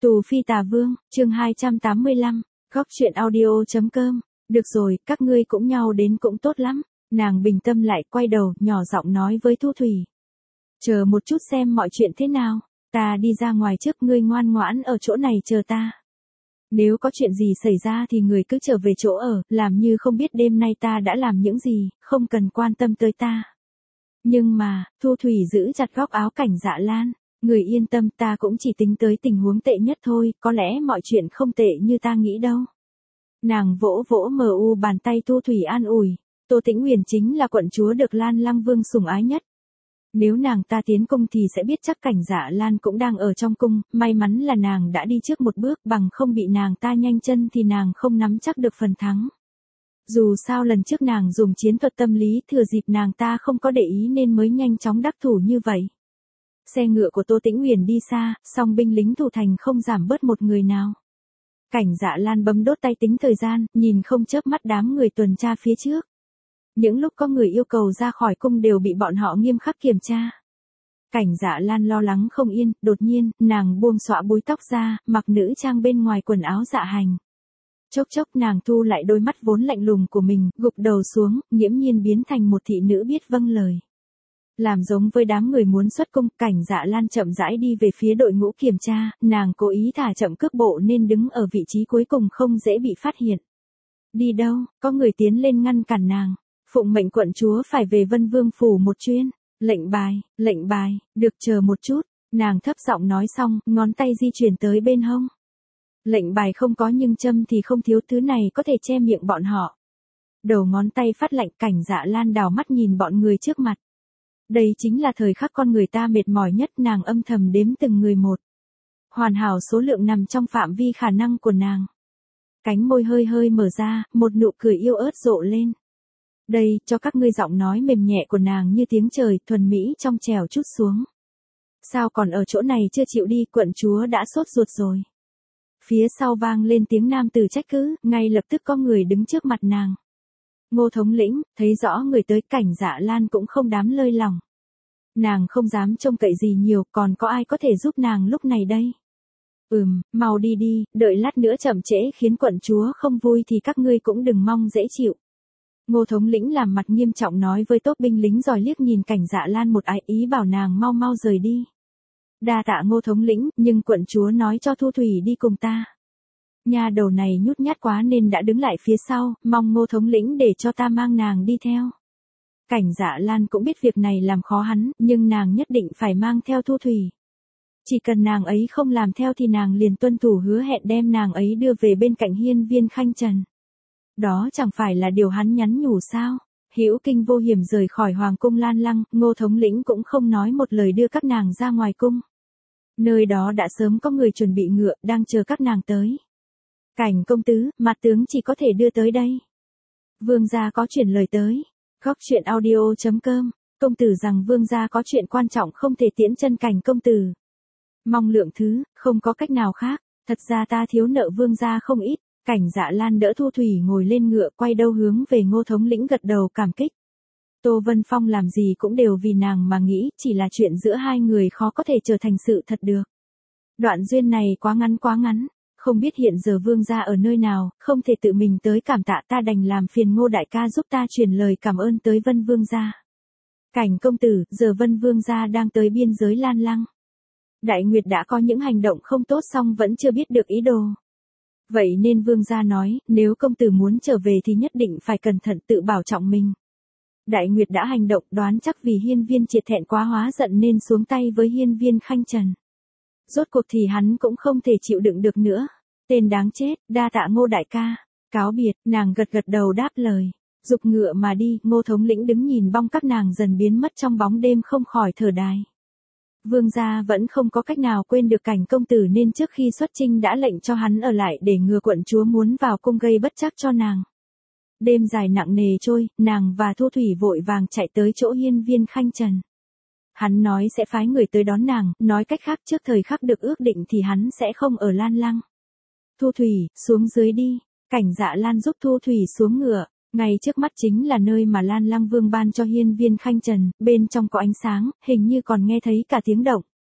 Tù Phi Tà Vương, chương 285, góc truyện audio.com. Được rồi, các ngươi cũng nhau đến cũng tốt lắm. Nàng bình tâm lại quay đầu, nhỏ giọng nói với Thu Thủy. Chờ một chút xem mọi chuyện thế nào, ta đi ra ngoài trước, ngươi ngoan ngoãn ở chỗ này chờ ta. Nếu có chuyện gì xảy ra thì người cứ trở về chỗ ở, làm như không biết đêm nay ta đã làm những gì, không cần quan tâm tới ta. Nhưng mà, Thu Thủy giữ chặt góc áo Cảnh Dạ Lan. Người yên tâm, ta cũng chỉ tính tới tình huống tệ nhất thôi, có lẽ mọi chuyện không tệ như ta nghĩ đâu. Nàng vỗ vỗ mờ u bàn tay Thu Thủy an ủi. Tô Tĩnh Uyển chính là quận chúa được Lan Lăng Vương sủng ái nhất. Nếu nàng ta tiến cung thì sẽ biết chắc Cảnh Dạ Lan cũng đang ở trong cung, may mắn là nàng đã đi trước một bước, bằng không bị nàng ta nhanh chân thì nàng không nắm chắc được phần thắng. Dù sao lần trước nàng dùng chiến thuật tâm lý, thừa dịp nàng ta không có để ý nên mới nhanh chóng đắc thủ như vậy. Xe ngựa của Tô Tĩnh Uyển đi xa, song binh lính thủ thành không giảm bớt một người nào. Cảnh Dạ Lan bấm đốt tay tính thời gian, nhìn không chớp mắt đám người tuần tra phía trước. Những lúc có người yêu cầu ra khỏi cung đều bị bọn họ nghiêm khắc kiểm tra. Cảnh Dạ Lan lo lắng không yên, đột nhiên, nàng buông xõa búi tóc ra, mặc nữ trang bên ngoài quần áo dạ hành. Chốc chốc nàng thu lại đôi mắt vốn lạnh lùng của mình, gục đầu xuống, nghiễm nhiên biến thành một thị nữ biết vâng lời. Làm giống với đám người muốn xuất cung, Cảnh Dạ Lan chậm rãi đi về phía đội ngũ kiểm tra, nàng cố ý thả chậm cước bộ nên đứng ở vị trí cuối cùng không dễ bị phát hiện. Đi đâu, có người tiến lên ngăn cản nàng. Phụng mệnh quận chúa phải về Vân Vương phủ một chuyến. Lệnh bài, được chờ một chút. Nàng thấp giọng nói xong, ngón tay di chuyển tới bên hông. Lệnh bài không có nhưng châm thì không thiếu, thứ này có thể che miệng bọn họ. Đầu ngón tay phát lạnh, Cảnh Dạ Lan đảo mắt nhìn bọn người trước mặt. Đây chính là thời khắc con người ta mệt mỏi nhất, nàng âm thầm đếm từng người một. Hoàn hảo số lượng nằm trong phạm vi khả năng của nàng. Cánh môi hơi hơi mở ra, một nụ cười yêu ớt rộ lên. Đây, cho các ngươi. Giọng nói mềm nhẹ của nàng như tiếng trời, thuần mỹ trong trẻo chút xuống. Sao còn ở chỗ này chưa chịu đi, quận chúa đã sốt ruột rồi. Phía sau vang lên tiếng nam tử trách cứ, ngay lập tức có người đứng trước mặt nàng. Ngô thống lĩnh, thấy rõ người tới, Cảnh Dạ Lan cũng không dám lơi lỏng. Nàng không dám trông cậy gì nhiều, còn có ai có thể giúp nàng lúc này đây? Mau đi đi, đợi lát nữa chậm trễ khiến quận chúa không vui thì các ngươi cũng đừng mong dễ chịu. Ngô thống lĩnh làm mặt nghiêm trọng nói với tốp binh lính, rồi liếc nhìn Cảnh Dạ Lan một ái, ý bảo nàng mau mau rời đi. Đa tạ Ngô thống lĩnh, nhưng quận chúa nói cho Thu Thủy đi cùng ta. Nhà đầu này nhút nhát quá nên đã đứng lại phía sau, mong Ngô thống lĩnh để cho ta mang nàng đi theo. Cảnh Dạ Lan cũng biết việc này làm khó hắn, nhưng nàng nhất định phải mang theo Thu Thủy. Chỉ cần nàng ấy không làm theo thì nàng liền tuân thủ hứa hẹn đem nàng ấy đưa về bên cạnh hiên viên Khanh Trần. Đó chẳng phải là điều hắn nhắn nhủ sao? Hữu kinh vô hiểm rời khỏi hoàng cung Lan Lăng, Ngô thống lĩnh cũng không nói một lời đưa các nàng ra ngoài cung. Nơi đó đã sớm có người chuẩn bị ngựa, đang chờ các nàng tới. Cảnh công tứ, mặt tướng chỉ có thể đưa tới đây. Vương gia có chuyển lời tới. Góc truyện audio.com. Công tử rằng vương gia có chuyện quan trọng không thể tiễn chân Cảnh công tử. Mong lượng thứ, không có cách nào khác. Thật ra ta thiếu nợ vương gia không ít. Cảnh Dạ Lan đỡ Thu Thủy ngồi lên ngựa, quay đầu hướng về Ngô thống lĩnh gật đầu cảm kích. Tô Vân Phong làm gì cũng đều vì nàng mà nghĩ, chỉ là chuyện giữa hai người khó có thể trở thành sự thật được. Đoạn duyên này quá ngắn. Không biết hiện giờ vương gia ở nơi nào, không thể tự mình tới cảm tạ, ta đành làm phiền Ngô đại ca giúp ta truyền lời cảm ơn tới Vân vương gia. Cảnh công tử, giờ Vân vương gia đang tới biên giới Lan Lăng. Đại Nguyệt đã có những hành động không tốt song vẫn chưa biết được ý đồ. Vậy nên vương gia nói, nếu công tử muốn trở về thì nhất định phải cẩn thận tự bảo trọng mình. Đại Nguyệt đã hành động, đoán chắc vì hiên viên Triệt thẹn quá hóa giận nên xuống tay với hiên viên Khanh Trần. Rốt cuộc thì hắn cũng không thể chịu đựng được nữa. Tên đáng chết, đa tạ Ngô đại ca. Cáo biệt, nàng gật đầu đáp lời. Dục ngựa mà đi, Ngô thống lĩnh đứng nhìn bóng các nàng dần biến mất trong bóng đêm không khỏi thở dài. Vương gia vẫn không có cách nào quên được Cảnh công tử nên trước khi xuất chinh đã lệnh cho hắn ở lại để ngừa quận chúa muốn vào cung gây bất trắc cho nàng. Đêm dài nặng nề trôi, nàng và Thu Thủy vội vàng chạy tới chỗ hiên viên Khanh Trần. Hắn nói sẽ phái người tới đón nàng, nói cách khác trước thời khắc được ước định thì hắn sẽ không ở Lan Lăng. Thu Thủy, xuống dưới đi. Cảnh Dạ Lan giúp Thu Thủy xuống ngựa. Ngay trước mắt chính là nơi mà Lan Lăng Vương ban cho hiên viên Khanh Trần, bên trong có ánh sáng, hình như còn nghe thấy cả tiếng động.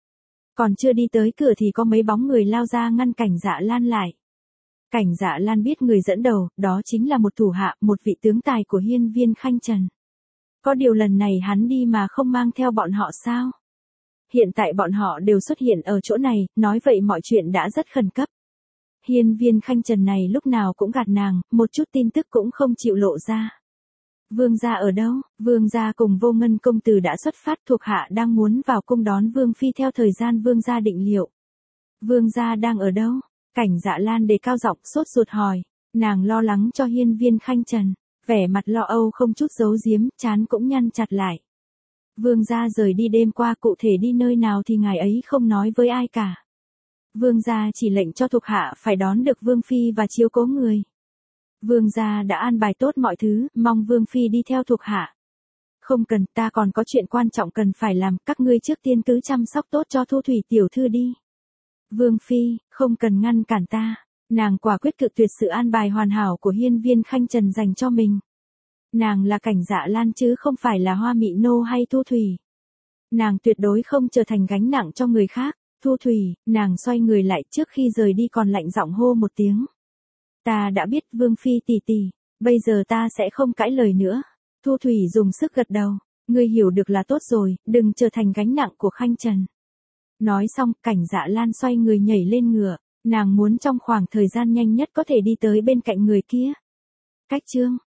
Còn chưa đi tới cửa thì có mấy bóng người lao ra ngăn Cảnh Dạ Lan lại. Cảnh Dạ Lan biết người dẫn đầu, đó chính là một thủ hạ, một vị tướng tài của Hiên Viên Khanh Trần. Có điều lần này hắn đi mà không mang theo bọn họ sao? Hiện tại bọn họ đều xuất hiện ở chỗ này, nói vậy mọi chuyện đã rất khẩn cấp. Hiên Viên Khanh Trần này lúc nào cũng gạt nàng, một chút tin tức cũng không chịu lộ ra. Vương gia ở đâu? Vương gia cùng Vô Ngân công tử đã xuất phát, thuộc hạ đang muốn vào cung đón Vương phi theo thời gian Vương gia định liệu. Vương gia đang ở đâu? Cảnh Dạ Lan đề cao giọng sốt ruột hỏi, nàng lo lắng cho Hiên Viên Khanh Trần, vẻ mặt lo âu không chút giấu giếm, trán cũng nhăn chặt lại. Vương gia rời đi đêm qua, cụ thể đi nơi nào thì ngài ấy không nói với ai cả. Vương gia chỉ lệnh cho thuộc hạ phải đón được Vương phi và chiếu cố người. Vương gia đã an bài tốt mọi thứ, mong Vương phi đi theo thuộc hạ. Không cần, ta còn có chuyện quan trọng cần phải làm, các ngươi trước tiên cứ chăm sóc tốt cho Thu Thủy tiểu thư đi. Vương phi, không cần ngăn cản ta. Nàng quả quyết cự tuyệt sự an bài hoàn hảo của Hiên Viên Khanh Trần dành cho mình. Nàng là Cảnh Dạ Lan chứ không phải là Hoa Mị Nô hay Thu Thủy. Nàng tuyệt đối không trở thành gánh nặng cho người khác. Thu Thủy, nàng xoay người lại trước khi rời đi còn lạnh giọng hô một tiếng. Ta đã biết Vương phi tỷ tỷ, bây giờ ta sẽ không cãi lời nữa. Thu Thủy dùng sức gật đầu, ngươi hiểu được là tốt rồi, đừng trở thành gánh nặng của Khanh Trần. Nói xong, Cảnh Dạ Lan xoay người nhảy lên ngựa, nàng muốn trong khoảng thời gian nhanh nhất có thể đi tới bên cạnh người kia. Cách chương